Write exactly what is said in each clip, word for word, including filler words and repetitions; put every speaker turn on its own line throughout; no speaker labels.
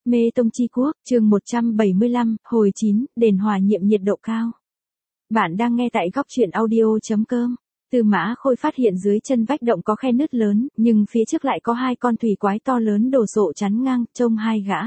Mê Tông Chi Quốc, chương một trăm bảy mươi lăm, hồi chín, đền hòa nhiệm nhiệt độ cao. Bạn đang nghe tại góc truyện audio chấm com. Tư Mã Khôi phát hiện dưới chân vách động có khe nứt lớn, nhưng phía trước lại có hai con thủy quái to lớn đồ sộ chắn ngang, trông hai gã.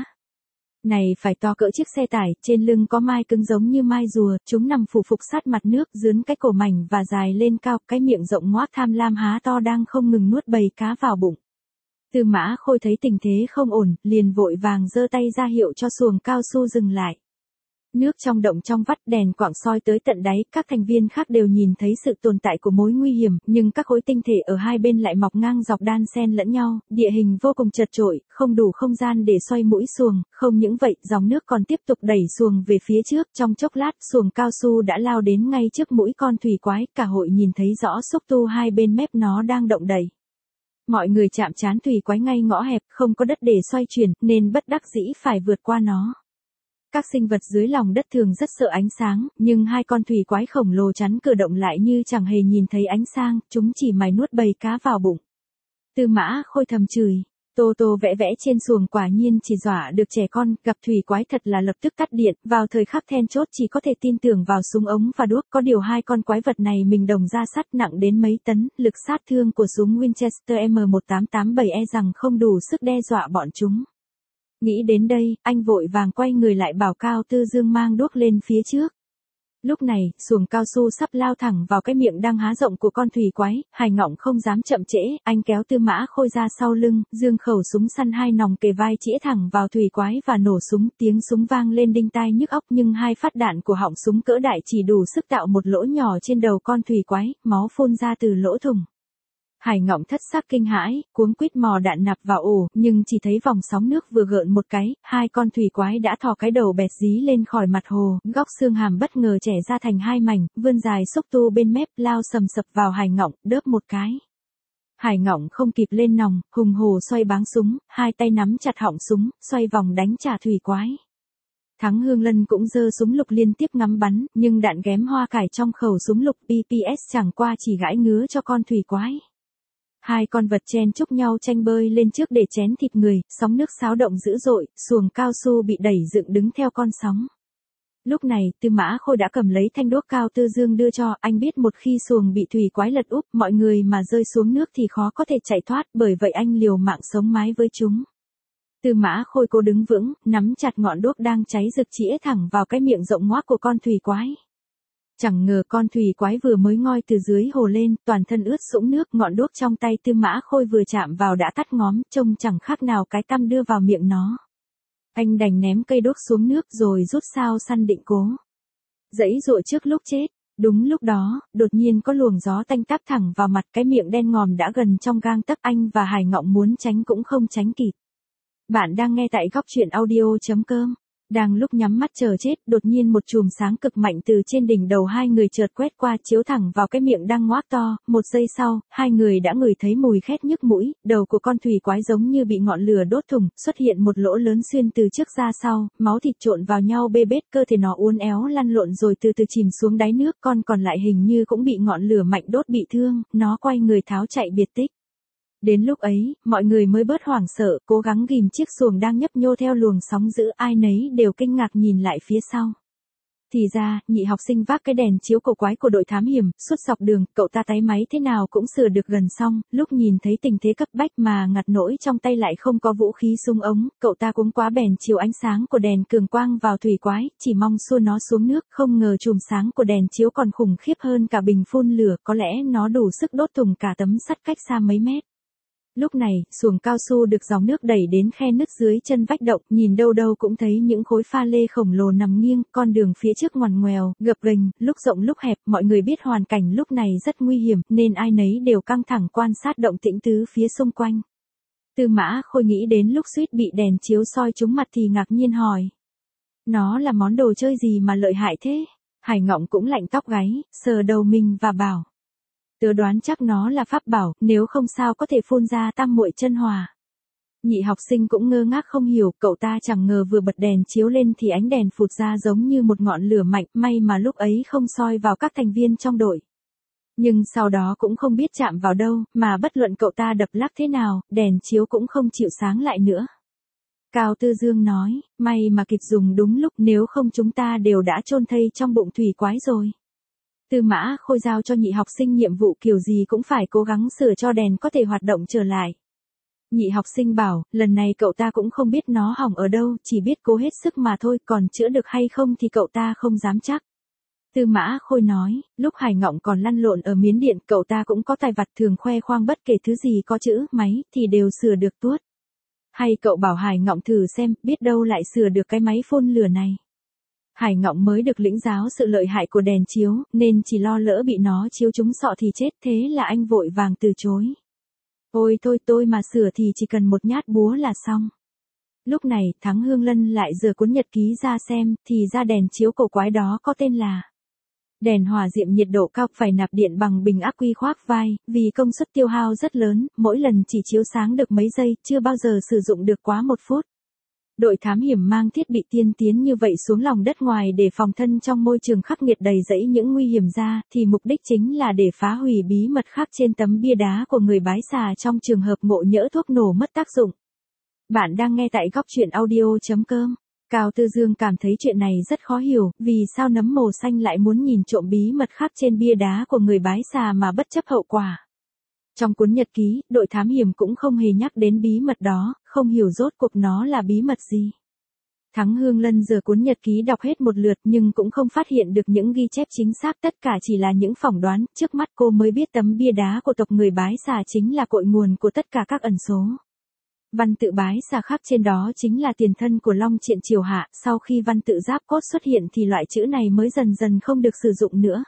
Này phải to cỡ chiếc xe tải, trên lưng có mai cứng giống như mai rùa, chúng nằm phủ phục sát mặt nước, dướn cái cổ mảnh và dài lên cao, cái miệng rộng ngoác tham lam há to đang không ngừng nuốt bầy cá vào bụng. Tư Mã Khôi thấy tình thế không ổn, liền vội vàng giơ tay ra hiệu cho xuồng cao su dừng lại. Nước trong động trong vắt, đèn quạng soi tới tận đáy, các thành viên khác đều nhìn thấy sự tồn tại của mối nguy hiểm, nhưng các khối tinh thể ở hai bên lại mọc ngang dọc đan xen lẫn nhau, địa hình vô cùng chật chội, không đủ không gian để xoay mũi xuồng, không những vậy, dòng nước còn tiếp tục đẩy xuồng về phía trước, trong chốc lát, xuồng cao su đã lao đến ngay trước mũi con thủy quái, cả hội nhìn thấy rõ xúc tu hai bên mép nó đang động đẩy. Mọi người chạm trán thủy quái ngay ngõ hẹp, không có đất để xoay chuyển, nên bất đắc dĩ phải vượt qua nó. Các sinh vật dưới lòng đất thường rất sợ ánh sáng, nhưng hai con thủy quái khổng lồ chắn cửa động lại như chẳng hề nhìn thấy ánh sáng, chúng chỉ mải nuốt bầy cá vào bụng. Tư Mã Khôi thầm chửi, Tô Tô vẽ vẽ trên xuồng quả nhiên chỉ dọa được trẻ con, gặp thủy quái thật là lập tức cắt điện, vào thời khắc then chốt chỉ có thể tin tưởng vào súng ống và đuốc, có điều hai con quái vật này mình đồng ra sắt nặng đến mấy tấn, lực sát thương của súng Winchester M một tám tám bảy e rằng không đủ sức đe dọa bọn chúng. Nghĩ đến đây, anh vội vàng quay người lại bảo Cao Tư Dương mang đuốc lên phía trước. Lúc này, xuồng cao su sắp lao thẳng vào cái miệng đang há rộng của con thủy quái, Hải Ngọng không dám chậm trễ, anh kéo Tư Mã Khôi ra sau lưng, dương khẩu súng săn hai nòng kề vai chĩa thẳng vào thủy quái và nổ súng, tiếng súng vang lên đinh tai nhức óc, nhưng hai phát đạn của họng súng cỡ đại chỉ đủ sức tạo một lỗ nhỏ trên đầu con thủy quái, máu phun ra từ lỗ thủng. Hải Ngọng thất sắc kinh hãi, cuống quýt mò đạn nạp vào ổ, nhưng chỉ thấy vòng sóng nước vừa gợn một cái, hai con thủy quái đã thò cái đầu bẹt dí lên khỏi mặt hồ, góc xương hàm bất ngờ chẻ ra thành hai mảnh, vươn dài xúc tu bên mép, lao sầm sập vào Hải Ngọng, đớp một cái. Hải Ngọng không kịp lên nòng, hùng hồ xoay báng súng, hai tay nắm chặt họng súng, xoay vòng đánh trả thủy quái. Thắng Hương Lân cũng giơ súng lục liên tiếp ngắm bắn, nhưng đạn ghém hoa cải trong khẩu súng lục pê pê ét chẳng qua chỉ gãi ngứa cho con thủy quái. Hai con vật chen chúc nhau tranh bơi lên trước để chén thịt người, sóng nước xáo động dữ dội, xuồng cao su bị đẩy dựng đứng theo con sóng. Lúc này, Tư Mã Khôi đã cầm lấy thanh đuốc Cao Tư Dương đưa cho, anh biết một khi xuồng bị thủy quái lật úp, mọi người mà rơi xuống nước thì khó có thể chạy thoát, bởi vậy anh liều mạng sống mái với chúng. Tư Mã Khôi cố đứng vững, nắm chặt ngọn đuốc đang cháy rực chĩa thẳng vào cái miệng rộng ngoác của con thủy quái. Chẳng ngờ con thủy quái vừa mới ngoi từ dưới hồ lên, toàn thân ướt sũng nước, ngọn đuốc trong tay Tư Mã Khôi vừa chạm vào đã tắt ngóm, trông chẳng khác nào cái tăm đưa vào miệng nó. Anh đành ném cây đuốc xuống nước rồi rút sao săn định cố giãy giụa trước lúc chết. Đúng lúc đó, đột nhiên có luồng gió tanh táp thẳng vào mặt, cái miệng đen ngòm đã gần trong gang tấc, anh và Hải Ngọng muốn tránh cũng không tránh kịp. Bạn đang nghe tại góc truyện audio chấm com. Đang lúc nhắm mắt chờ chết, đột nhiên một chùm sáng cực mạnh từ trên đỉnh đầu hai người chợt quét qua, chiếu thẳng vào cái miệng đang ngoác to, một giây sau, hai người đã ngửi thấy mùi khét nhức mũi, đầu của con thủy quái giống như bị ngọn lửa đốt thủng, xuất hiện một lỗ lớn xuyên từ trước ra sau, máu thịt trộn vào nhau bê bết, cơ thể nó uốn éo lăn lộn rồi từ từ chìm xuống đáy nước, con còn lại hình như cũng bị ngọn lửa mạnh đốt bị thương, nó quay người tháo chạy biệt tích. Đến lúc ấy, mọi người mới bớt hoảng sợ, cố gắng ghìm chiếc xuồng đang nhấp nhô theo luồng sóng dữ, ai nấy đều kinh ngạc nhìn lại phía sau. Thì ra, nhị học sinh vác cái đèn chiếu cổ quái của đội thám hiểm, suốt dọc đường, cậu ta táy máy thế nào cũng sửa được gần xong, lúc nhìn thấy tình thế cấp bách mà ngặt nỗi trong tay lại không có vũ khí súng ống, cậu ta cũng quá bèn chiếu ánh sáng của đèn cường quang vào thủy quái, chỉ mong xua nó xuống nước, không ngờ chùm sáng của đèn chiếu còn khủng khiếp hơn cả bình phun lửa, có lẽ nó đủ sức đốt thủng cả tấm sắt cách xa mấy mét. Lúc này, xuồng cao su được dòng nước đẩy đến khe nứt dưới chân vách động, nhìn đâu đâu cũng thấy những khối pha lê khổng lồ nằm nghiêng, con đường phía trước ngoằn ngoèo, gập ghềnh, lúc rộng lúc hẹp, mọi người biết hoàn cảnh lúc này rất nguy hiểm, nên ai nấy đều căng thẳng quan sát động tĩnh tứ phía xung quanh. Tư Mã Khôi nghĩ đến lúc suýt bị đèn chiếu soi trúng mặt thì ngạc nhiên hỏi. Nó là món đồ chơi gì mà lợi hại thế? Hải Ngọng cũng lạnh tóc gáy, sờ đầu mình và bảo. Tớ đoán chắc nó là pháp bảo, nếu không sao có thể phun ra tam muội chân hỏa. Nhị học sinh cũng ngơ ngác không hiểu, cậu ta chẳng ngờ vừa bật đèn chiếu lên thì ánh đèn phụt ra giống như một ngọn lửa mạnh, may mà lúc ấy không soi vào các thành viên trong đội. Nhưng sau đó cũng không biết chạm vào đâu, mà bất luận cậu ta đập lắc thế nào, đèn chiếu cũng không chịu sáng lại nữa. Cao Tư Dương nói, may mà kịp dùng đúng lúc, nếu không chúng ta đều đã chôn thây trong bụng thủy quái rồi. Tư Mã Khôi giao cho nhị học sinh nhiệm vụ kiểu gì cũng phải cố gắng sửa cho đèn có thể hoạt động trở lại. Nhị học sinh bảo, lần này cậu ta cũng không biết nó hỏng ở đâu, chỉ biết cố hết sức mà thôi, còn chữa được hay không thì cậu ta không dám chắc. Tư Mã Khôi nói, lúc Hải Ngọng còn lăn lộn ở Miến Điện, cậu ta cũng có tài vặt thường khoe khoang bất kể thứ gì có chữ, máy, thì đều sửa được tuốt. Hay cậu bảo Hải Ngọng thử xem, biết đâu lại sửa được cái máy phun lửa này. Hải Ngọng mới được lĩnh giáo sự lợi hại của đèn chiếu, nên chỉ lo lỡ bị nó chiếu trúng sọ thì chết, thế là anh vội vàng từ chối. Ôi thôi, tôi mà sửa thì chỉ cần một nhát búa là xong. Lúc này, Thắng Hương Lân lại giở cuốn nhật ký ra xem, thì ra đèn chiếu cổ quái đó có tên là đèn hòa diệm nhiệt độ cao, phải nạp điện bằng bình ắc quy khoác vai, vì công suất tiêu hao rất lớn, mỗi lần chỉ chiếu sáng được mấy giây, chưa bao giờ sử dụng được quá một phút. Đội thám hiểm mang thiết bị tiên tiến như vậy xuống lòng đất ngoài để phòng thân trong môi trường khắc nghiệt đầy rẫy những nguy hiểm ra, thì mục đích chính là để phá hủy bí mật khắc trên tấm bia đá của người bái xà trong trường hợp ngộ nhỡ thuốc nổ mất tác dụng. Bạn đang nghe tại góc truyện audio chấm com. Cao Tư Dương cảm thấy chuyện này rất khó hiểu, vì sao nấm mồ xanh lại muốn nhìn trộm bí mật khắc trên bia đá của người bái xà mà bất chấp hậu quả. Trong cuốn nhật ký, đội thám hiểm cũng không hề nhắc đến bí mật đó, không hiểu rốt cuộc nó là bí mật gì. Thắng Hương Lân giở cuốn nhật ký đọc hết một lượt nhưng cũng không phát hiện được những ghi chép chính xác, tất cả chỉ là những phỏng đoán, trước mắt cô mới biết tấm bia đá của tộc người bái xà chính là cội nguồn của tất cả các ẩn số. Văn tự bái xà khắc trên đó chính là tiền thân của Long Triện Triều Hạ, sau khi văn tự giáp cốt xuất hiện thì loại chữ này mới dần dần không được sử dụng nữa.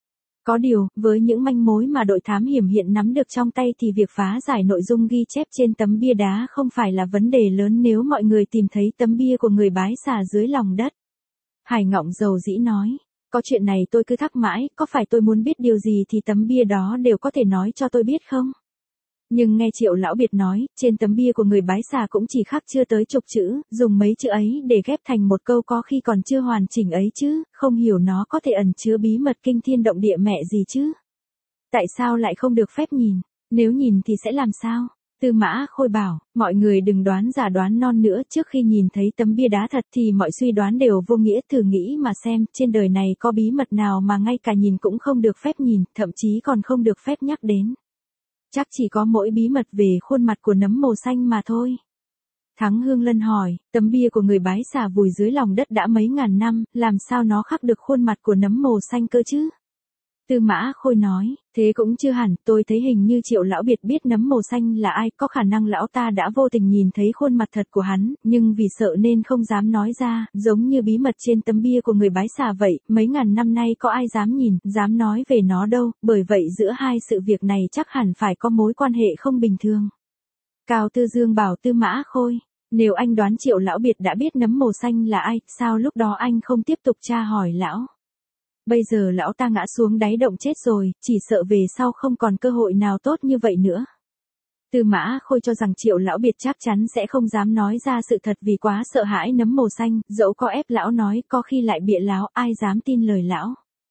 Có điều, với những manh mối mà đội thám hiểm hiện nắm được trong tay thì việc phá giải nội dung ghi chép trên tấm bia đá không phải là vấn đề lớn nếu mọi người tìm thấy tấm bia của người bái xà dưới lòng đất. Hải Ngọng dầu dĩ nói, có chuyện này tôi cứ thắc mãi, có phải tôi muốn biết điều gì thì tấm bia đó đều có thể nói cho tôi biết không? Nhưng nghe Triệu Lão Biệt nói, trên tấm bia của người bái xà cũng chỉ khắc chưa tới chục chữ, dùng mấy chữ ấy để ghép thành một câu có khi còn chưa hoàn chỉnh ấy chứ, không hiểu nó có thể ẩn chứa bí mật kinh thiên động địa mẹ gì chứ. Tại sao lại không được phép nhìn, nếu nhìn thì sẽ làm sao? Tư Mã Khôi bảo, mọi người đừng đoán giả đoán non nữa, trước khi nhìn thấy tấm bia đá thật thì mọi suy đoán đều vô nghĩa, thử nghĩ mà xem, trên đời này có bí mật nào mà ngay cả nhìn cũng không được phép nhìn, thậm chí còn không được phép nhắc đến. Chắc chỉ có mỗi bí mật về khuôn mặt của nấm mồ xanh mà thôi. Thắng Hương Lân hỏi, tấm bia của người bái xà vùi dưới lòng đất đã mấy ngàn năm, làm sao nó khắc được khuôn mặt của nấm mồ xanh cơ chứ? Tư Mã Khôi nói, thế cũng chưa hẳn, tôi thấy hình như Triệu Lão Biệt biết nấm mồ xanh là ai, có khả năng lão ta đã vô tình nhìn thấy khuôn mặt thật của hắn, nhưng vì sợ nên không dám nói ra, giống như bí mật trên tấm bia của người bái xà vậy, mấy ngàn năm nay có ai dám nhìn, dám nói về nó đâu, bởi vậy giữa hai sự việc này chắc hẳn phải có mối quan hệ không bình thường. Cao Tư Dương bảo Tư Mã Khôi, nếu anh đoán Triệu Lão Biệt đã biết nấm mồ xanh là ai, sao lúc đó anh không tiếp tục tra hỏi lão? Bây giờ lão ta ngã xuống đáy động chết rồi, chỉ sợ về sau không còn cơ hội nào tốt như vậy nữa. Tư Mã Khôi cho rằng Triệu Lão Biệt chắc chắn sẽ không dám nói ra sự thật vì quá sợ hãi nấm mồ xanh, dẫu có ép lão nói, có khi lại bịa láo, ai dám tin lời lão.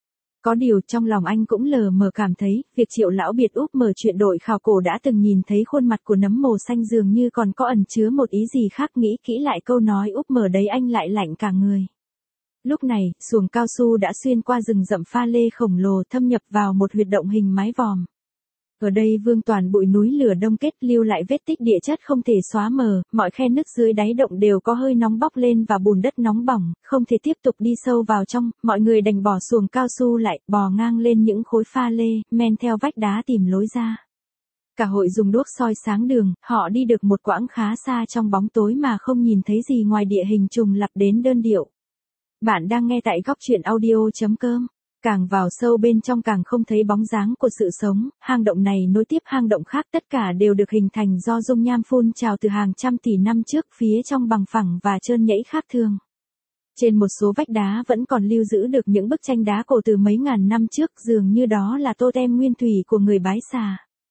Có điều trong lòng anh cũng lờ mờ cảm thấy, việc Triệu Lão Biệt úp mở chuyện đội khảo cổ đã từng nhìn thấy khuôn mặt của nấm mồ xanh dường như còn có ẩn chứa một ý gì khác, nghĩ kỹ lại câu nói úp mở đấy anh lại lạnh cả người. Lúc này, xuồng cao su đã xuyên qua rừng rậm pha lê khổng lồ thâm nhập vào một huyệt động hình mái vòm. Ở đây vương toàn bụi núi lửa đông kết lưu lại vết tích địa chất không thể xóa mờ, mọi khe nứt dưới đáy động đều có hơi nóng bốc lên và bùn đất nóng bỏng, không thể tiếp tục đi sâu vào trong, mọi người đành bỏ xuồng cao su lại, bò ngang lên những khối pha lê, men theo vách đá tìm lối ra. Cả hội dùng đuốc soi sáng đường, họ đi được một quãng khá xa trong bóng tối mà không nhìn thấy gì ngoài địa hình trùng lặp đến đơn điệu. Bạn đang nghe tại góc truyện audio chấm com. Càng vào sâu bên trong càng không thấy bóng dáng của sự sống, hang động này nối tiếp hang động khác, tất cả đều được hình thành do dung nham phun trào từ hàng trăm tỷ năm trước, phía trong bằng phẳng và trơn nhẵy khác thường. Trên một số vách đá vẫn còn lưu giữ được những bức tranh đá cổ từ mấy ngàn năm trước, dường như đó là totem nguyên thủy của người bái xà.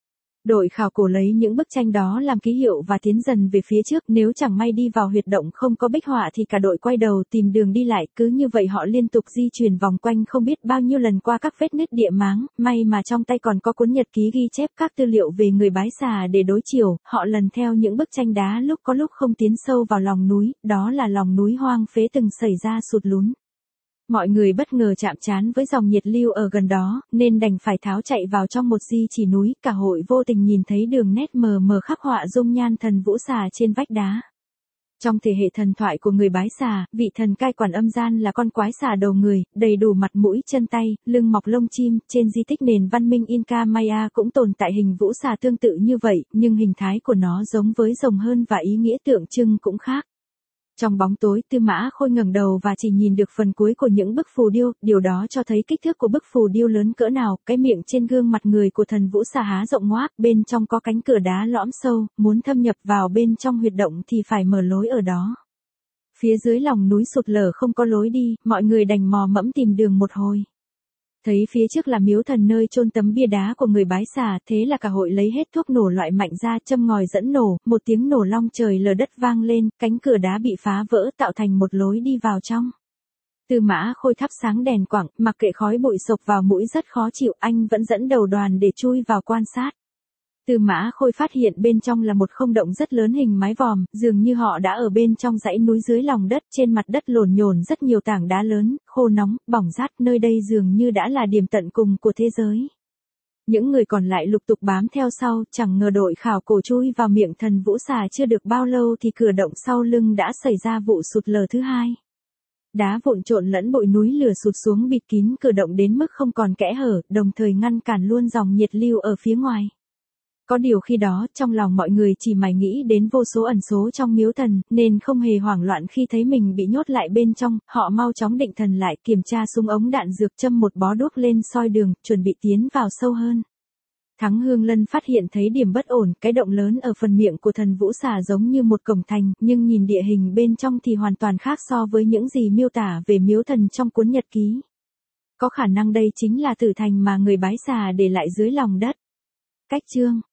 Đội khảo cổ lấy những bức tranh đó làm ký hiệu và tiến dần về phía trước, nếu chẳng may đi vào huyệt động không có bích họa thì cả đội quay đầu tìm đường đi lại, cứ như vậy họ liên tục di chuyển vòng quanh không biết bao nhiêu lần qua các vết nứt địa máng, may mà trong tay còn có cuốn nhật ký ghi chép các tư liệu về người Bái Xà để đối chiều, họ lần theo những bức tranh đá lúc có lúc không tiến sâu vào lòng núi, đó là lòng núi hoang phế từng xảy ra sụt lún. Mọi người bất ngờ chạm trán với dòng nhiệt lưu ở gần đó, nên đành phải tháo chạy vào trong một di chỉ núi, cả hội vô tình nhìn thấy đường nét mờ mờ khắc họa dung nhan thần Vũ Xà trên vách đá. Trong thể hệ thần thoại của người Bái Xà, vị thần cai quản âm gian là con quái xà đầu người, đầy đủ mặt mũi chân tay, lưng mọc lông chim, trên di tích nền văn minh Inca Maya cũng tồn tại hình Vũ Xà tương tự như vậy, nhưng hình thái của nó giống với rồng hơn và ý nghĩa tượng trưng cũng khác. Trong bóng tối, Tư Mã Khôi ngẩng đầu và chỉ nhìn được phần cuối của những bức phù điêu, điều đó cho thấy kích thước của bức phù điêu lớn cỡ nào, cái miệng trên gương mặt người của thần Vũ Xà há rộng ngoác, bên trong có cánh cửa đá lõm sâu, muốn thâm nhập vào bên trong huyệt động thì phải mở lối ở đó. Phía dưới lòng núi sụt lở không có lối đi, mọi người đành mò mẫm tìm đường một hồi. Thấy phía trước là miếu thần nơi chôn tấm bia đá của người Bái Xà, thế là cả hội lấy hết thuốc nổ loại mạnh ra, châm ngòi dẫn nổ, một tiếng nổ long trời lở đất vang lên, cánh cửa đá bị phá vỡ tạo thành một lối đi vào trong. Tư Mã Khôi thắp sáng đèn quặng, mặc kệ khói bụi sộc vào mũi rất khó chịu, anh vẫn dẫn đầu đoàn để chui vào quan sát. Tư Mã Khôi phát hiện bên trong là một không động rất lớn hình mái vòm, dường như họ đã ở bên trong dãy núi dưới lòng đất, trên mặt đất lổn nhổn rất nhiều tảng đá lớn, khô nóng, bỏng rát, nơi đây dường như đã là điểm tận cùng của thế giới. Những người còn lại lục tục bám theo sau, chẳng ngờ đội khảo cổ chui vào miệng thần Vũ Xà chưa được bao lâu thì cửa động sau lưng đã xảy ra vụ sụt lở thứ hai. Đá vụn trộn lẫn bụi núi lửa sụt xuống bịt kín cửa động đến mức không còn kẽ hở, đồng thời ngăn cản luôn dòng nhiệt lưu ở phía ngoài. Có điều khi đó, trong lòng mọi người chỉ mải nghĩ đến vô số ẩn số trong miếu thần, nên không hề hoảng loạn khi thấy mình bị nhốt lại bên trong, họ mau chóng định thần lại, kiểm tra súng ống đạn dược, châm một bó đuốc lên soi đường, chuẩn bị tiến vào sâu hơn. Thắng Hương Lân phát hiện thấy điểm bất ổn, cái động lớn ở phần miệng của thần Vũ Xà giống như một cổng thành, nhưng nhìn địa hình bên trong thì hoàn toàn khác so với những gì miêu tả về miếu thần trong cuốn nhật ký. Có khả năng đây chính là tử thành mà người Bái Xà để lại dưới lòng đất. Cách chương